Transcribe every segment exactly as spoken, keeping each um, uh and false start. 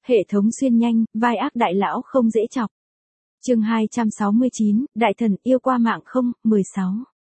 Hệ thống xuyên nhanh, vai ác đại lão không dễ chọc. Chương hai trăm sáu mươi chín, Đại thần yêu qua mạng không, mười sáu.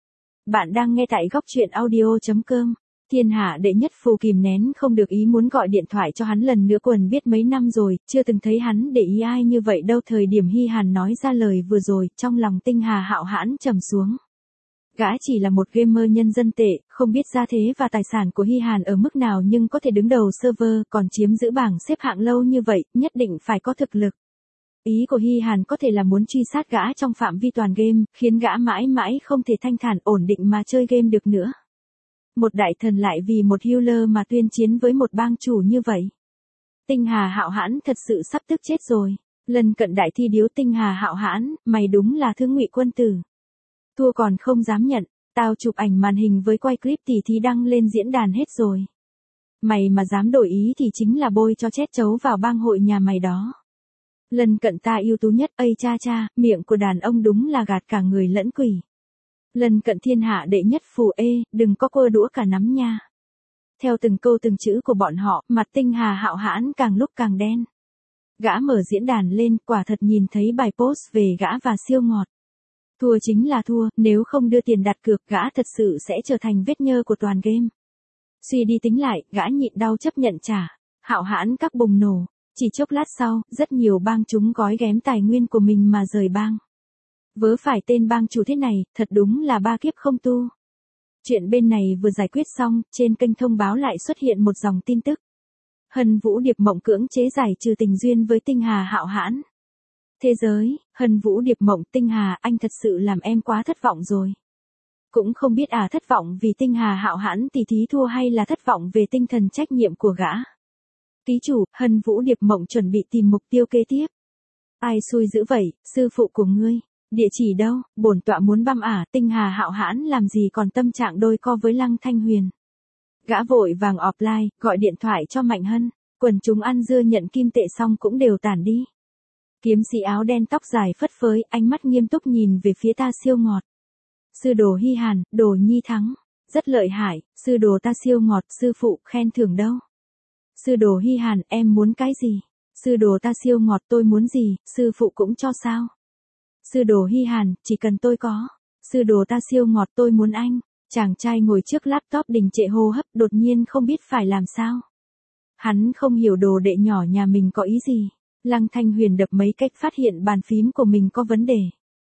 Bạn đang nghe tại góc truyện audio chấm com. Thiên hạ đệ nhất phù kìm nén không được ý muốn gọi điện thoại cho hắn lần nữa, quần biết mấy năm rồi, chưa từng thấy hắn để ý ai như vậy đâu. Thời điểm Hy Hàn nói ra lời vừa rồi, trong lòng Tinh Hà Hạo Hãn trầm xuống. Gã chỉ là một gamer nhân dân tệ, không biết gia thế và tài sản của Hy Hàn ở mức nào, nhưng có thể đứng đầu server, còn chiếm giữ bảng xếp hạng lâu như vậy, nhất định phải có thực lực. Ý của Hy Hàn có thể là muốn truy sát gã trong phạm vi toàn game, khiến gã mãi mãi không thể thanh thản ổn định mà chơi game được nữa. Một đại thần lại vì một healer mà tuyên chiến với một bang chủ như vậy. Tinh Hà Hạo Hãn thật sự sắp tức chết rồi. Lần cận đại thi điếu Tinh Hà Hạo Hãn, mày đúng là thứ ngụy quân tử. Thua còn không dám nhận, tao chụp ảnh màn hình với quay clip tỉ thí đăng lên diễn đàn hết rồi. Mày mà dám đổi ý thì chính là bôi cho chết chấu vào bang hội nhà mày đó. Lần cận ta ưu tú nhất, ây cha cha, miệng của đàn ông đúng là gạt cả người lẫn quỷ. Lần cận thiên hạ đệ nhất phù ê, đừng có quơ đũa cả nắm nha. Theo từng câu từng chữ của bọn họ, mặt Tinh Hà Hạo Hãn càng lúc càng đen. Gã mở diễn đàn lên, quả thật nhìn thấy bài post về gã và siêu ngọt. Thua chính là thua, nếu không đưa tiền đặt cược, gã thật sự sẽ trở thành vết nhơ của toàn game. Suy đi tính lại, gã nhịn đau chấp nhận trả. Hạo Hãn các bùng nổ. Chỉ chốc lát sau, rất nhiều bang chúng gói ghém tài nguyên của mình mà rời bang. Vớ phải tên bang chủ thế này, thật đúng là ba kiếp không tu. Chuyện bên này vừa giải quyết xong, trên kênh thông báo lại xuất hiện một dòng tin tức. Hân Vũ Điệp Mộng cưỡng chế giải trừ tình duyên với Tinh Hà Hạo Hãn. Thế giới, Hân Vũ Điệp Mộng, Tinh Hà, anh thật sự làm em quá thất vọng rồi. Cũng không biết à, thất vọng vì Tinh Hà Hạo Hãn tỷ thí thua hay là thất vọng về tinh thần trách nhiệm của gã. Ký chủ, Hân Vũ Điệp Mộng chuẩn bị tìm mục tiêu kế tiếp. Ai xui dữ vậy, sư phụ của ngươi? Địa chỉ đâu? Bổn tọa muốn băm ả. Tinh Hà Hạo Hãn làm gì còn tâm trạng đôi co với Lăng Thanh Huyền. Gã vội vàng offline, gọi điện thoại cho Mạnh Hân. Quần chúng ăn dưa nhận kim tệ xong cũng đều tản đi. Kiếm sĩ áo đen tóc dài phất phới, ánh mắt nghiêm túc nhìn về phía ta siêu ngọt. Sư đồ Hy Hàn, đồ nhi thắng. Rất lợi hại, sư đồ ta siêu ngọt, sư phụ khen thưởng đâu? Sư đồ Hy Hàn, em muốn cái gì? Sư đồ ta siêu ngọt, tôi muốn gì, sư phụ cũng cho sao? Sư đồ Hy Hàn, chỉ cần tôi có. Sư đồ ta siêu ngọt, tôi muốn anh. Chàng trai ngồi trước laptop đình trệ hô hấp, đột nhiên không biết phải làm sao. Hắn không hiểu đồ đệ nhỏ nhà mình có ý gì. Lăng Thanh Huyền đập mấy cách phát hiện bàn phím của mình có vấn đề.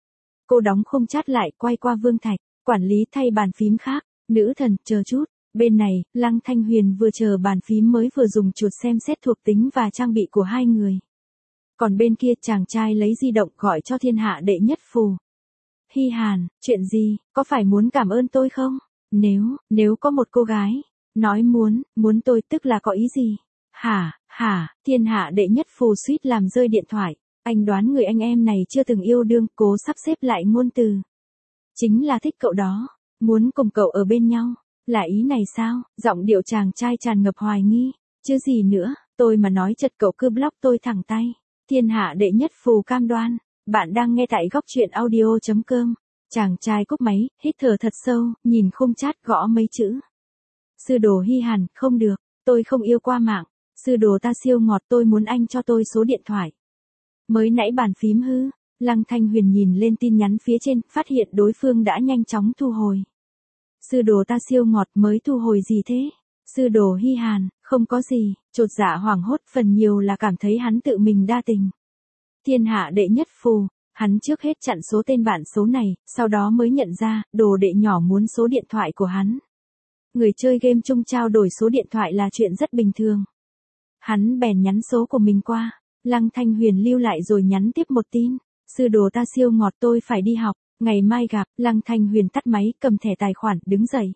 Cô đóng không chát lại, quay qua Vương Thạch, quản lý thay bàn phím khác. Nữ thần, chờ chút. Bên này, Lăng Thanh Huyền vừa chờ bàn phím mới vừa dùng chuột xem xét thuộc tính và trang bị của hai người. Còn bên kia chàng trai lấy di động gọi cho thiên hạ đệ nhất phù. Hy Hàn, chuyện gì, có phải muốn cảm ơn tôi không? Nếu, nếu có một cô gái, nói muốn, muốn tôi tức là có ý gì? Hả, hả, thiên hạ đệ nhất phù suýt làm rơi điện thoại. Anh đoán người anh em này chưa từng yêu đương, cố sắp xếp lại ngôn từ. Chính là thích cậu đó, muốn cùng cậu ở bên nhau. Là ý này sao? Giọng điệu chàng trai tràn ngập hoài nghi. Chứ gì nữa, tôi mà nói chật cậu cứ block tôi thẳng tay. Thiên hạ đệ nhất phù cam đoan. Bạn đang nghe tại góc truyện audio chấm com. Chàng trai cúp máy, hít thở thật sâu, nhìn khung chat gõ mấy chữ. Sư đồ Hy Hàn, không được, tôi không yêu qua mạng. Sư đồ ta siêu ngọt, tôi muốn anh cho tôi số điện thoại. Mới nãy bàn phím hư. Lăng Thanh Huyền nhìn lên tin nhắn phía trên, phát hiện đối phương đã nhanh chóng thu hồi. Sư đồ ta siêu ngọt, mới thu hồi gì thế? Sư đồ Hy Hàn, không có gì, chột dạ hoảng hốt, phần nhiều là cảm thấy hắn tự mình đa tình. Thiên hạ đệ nhất phù, hắn trước hết chặn số tên bạn số này, sau đó mới nhận ra, đồ đệ nhỏ muốn số điện thoại của hắn. Người chơi game chung trao đổi số điện thoại là chuyện rất bình thường. Hắn bèn nhắn số của mình qua, Lăng Thanh Huyền lưu lại rồi nhắn tiếp một tin. Sư đồ ta siêu ngọt, tôi phải đi học. Ngày mai gặp. Lăng Thanh Huyền tắt máy, cầm thẻ tài khoản, đứng dậy.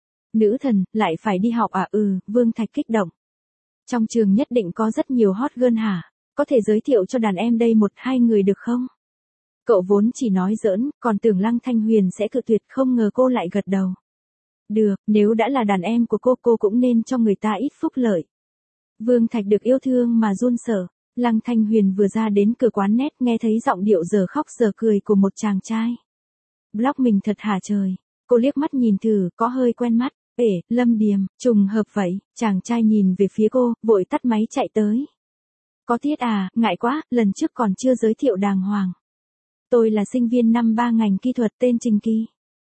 Nữ thần, lại phải đi học à? Ừ, Vương Thạch kích động. Trong trường nhất định có rất nhiều hot girl hả? Có thể giới thiệu cho đàn em đây một hai người được không? Cậu vốn chỉ nói giỡn, còn tưởng Lăng Thanh Huyền sẽ cự tuyệt, không ngờ cô lại gật đầu. Được, nếu đã là đàn em của cô, cô cũng nên cho người ta ít phúc lợi. Vương Thạch được yêu thương mà run sợ. Lăng Thanh Huyền vừa ra đến cửa quán net, nghe thấy giọng điệu giờ khóc giờ cười của một chàng trai. Block mình thật hả trời? Cô liếc mắt nhìn thử, có hơi quen mắt. Ể, Lâm Điềm, trùng hợp vậy. Chàng trai nhìn về phía cô, vội tắt máy chạy tới. Có tiết à, ngại quá, lần trước còn chưa giới thiệu đàng hoàng. Tôi là sinh viên năm ba ngành kỹ thuật tên Trình Kỳ.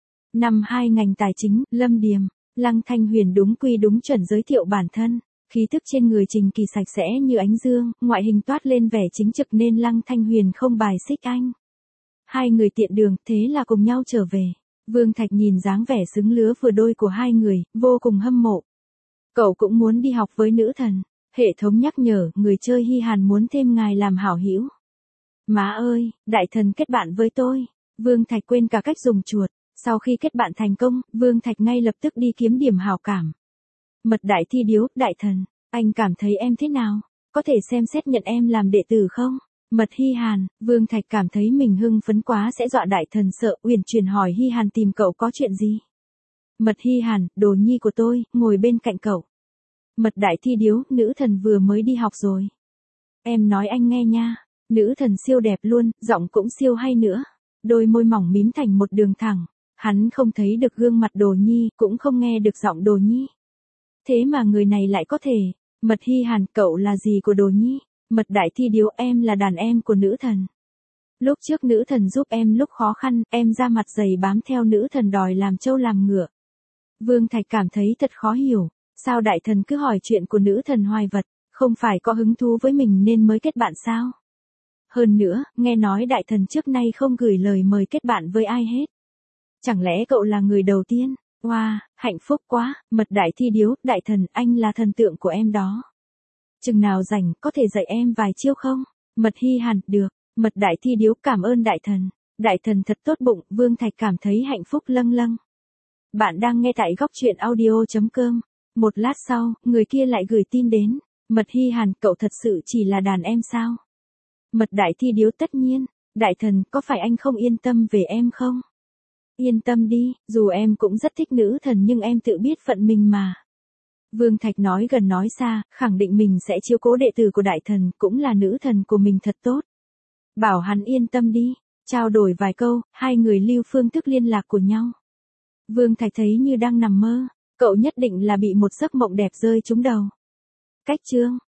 Năm hai ngành tài chính, Lâm Điềm. Lăng Thanh Huyền đúng quy đúng chuẩn giới thiệu bản thân. Khí thức trên người Trình Kỳ sạch sẽ như ánh dương, ngoại hình toát lên vẻ chính trực nên Lăng Thanh Huyền không bài xích anh. Hai người tiện đường, thế là cùng nhau trở về. Vương Thạch nhìn dáng vẻ xứng lứa vừa đôi của hai người, vô cùng hâm mộ. Cậu cũng muốn đi học với nữ thần. Hệ thống nhắc nhở, người chơi Hi Hàn muốn thêm ngài làm hảo hữu. Má ơi, đại thần kết bạn với tôi. Vương Thạch quên cả cách dùng chuột. Sau khi kết bạn thành công, Vương Thạch ngay lập tức đi kiếm điểm hảo cảm. Mật đại thi điếu, đại thần, anh cảm thấy em thế nào? Có thể xem xét nhận em làm đệ tử không? Mật Hi Hàn, Vương Thạch cảm thấy mình hưng phấn quá sẽ dọa đại thần sợ, uyển chuyển hỏi Hi Hàn tìm cậu có chuyện gì? Mật Hi Hàn, đồ nhi của tôi, ngồi bên cạnh cậu. Mật đại thi điếu, nữ thần vừa mới đi học rồi. Em nói anh nghe nha, nữ thần siêu đẹp luôn, giọng cũng siêu hay nữa. Đôi môi mỏng mím thành một đường thẳng. Hắn không thấy được gương mặt đồ nhi, cũng không nghe được giọng đồ nhi. Thế mà người này lại có thể. Mật Hi Hàn, cậu là gì của đồ nhi? Mật đại thi điếu, em là đàn em của nữ thần. Lúc trước nữ thần giúp em lúc khó khăn, em ra mặt dày bám theo nữ thần đòi làm trâu làm ngựa. Vương Thạch cảm thấy thật khó hiểu. Sao đại thần cứ hỏi chuyện của nữ thần hoài vật, không phải có hứng thú với mình nên mới kết bạn sao? Hơn nữa, nghe nói đại thần trước nay không gửi lời mời kết bạn với ai hết. Chẳng lẽ cậu là người đầu tiên? Wow, hạnh phúc quá, mật đại thi điếu, đại thần, anh là thần tượng của em đó. Chừng nào rảnh, có thể dạy em vài chiêu không? Mật Hi Hàn, được. Mật đại thi điếu, cảm ơn đại thần. Đại thần thật tốt bụng, Vương Thạch cảm thấy hạnh phúc lâng lâng. Bạn đang nghe tại góc truyện audio.com. Một lát sau, người kia lại gửi tin đến. Mật Hi Hàn, cậu thật sự chỉ là đàn em sao? Mật đại thi điếu, tất nhiên. Đại thần, có phải anh không yên tâm về em không? Yên tâm đi, dù em cũng rất thích nữ thần nhưng em tự biết phận mình mà. Vương Thạch nói gần nói xa, khẳng định mình sẽ chiếu cố đệ tử của đại thần, cũng là nữ thần của mình thật tốt. Bảo hắn yên tâm đi, trao đổi vài câu, hai người lưu phương thức liên lạc của nhau. Vương Thạch thấy như đang nằm mơ, cậu nhất định là bị một giấc mộng đẹp rơi trúng đầu. Cách chương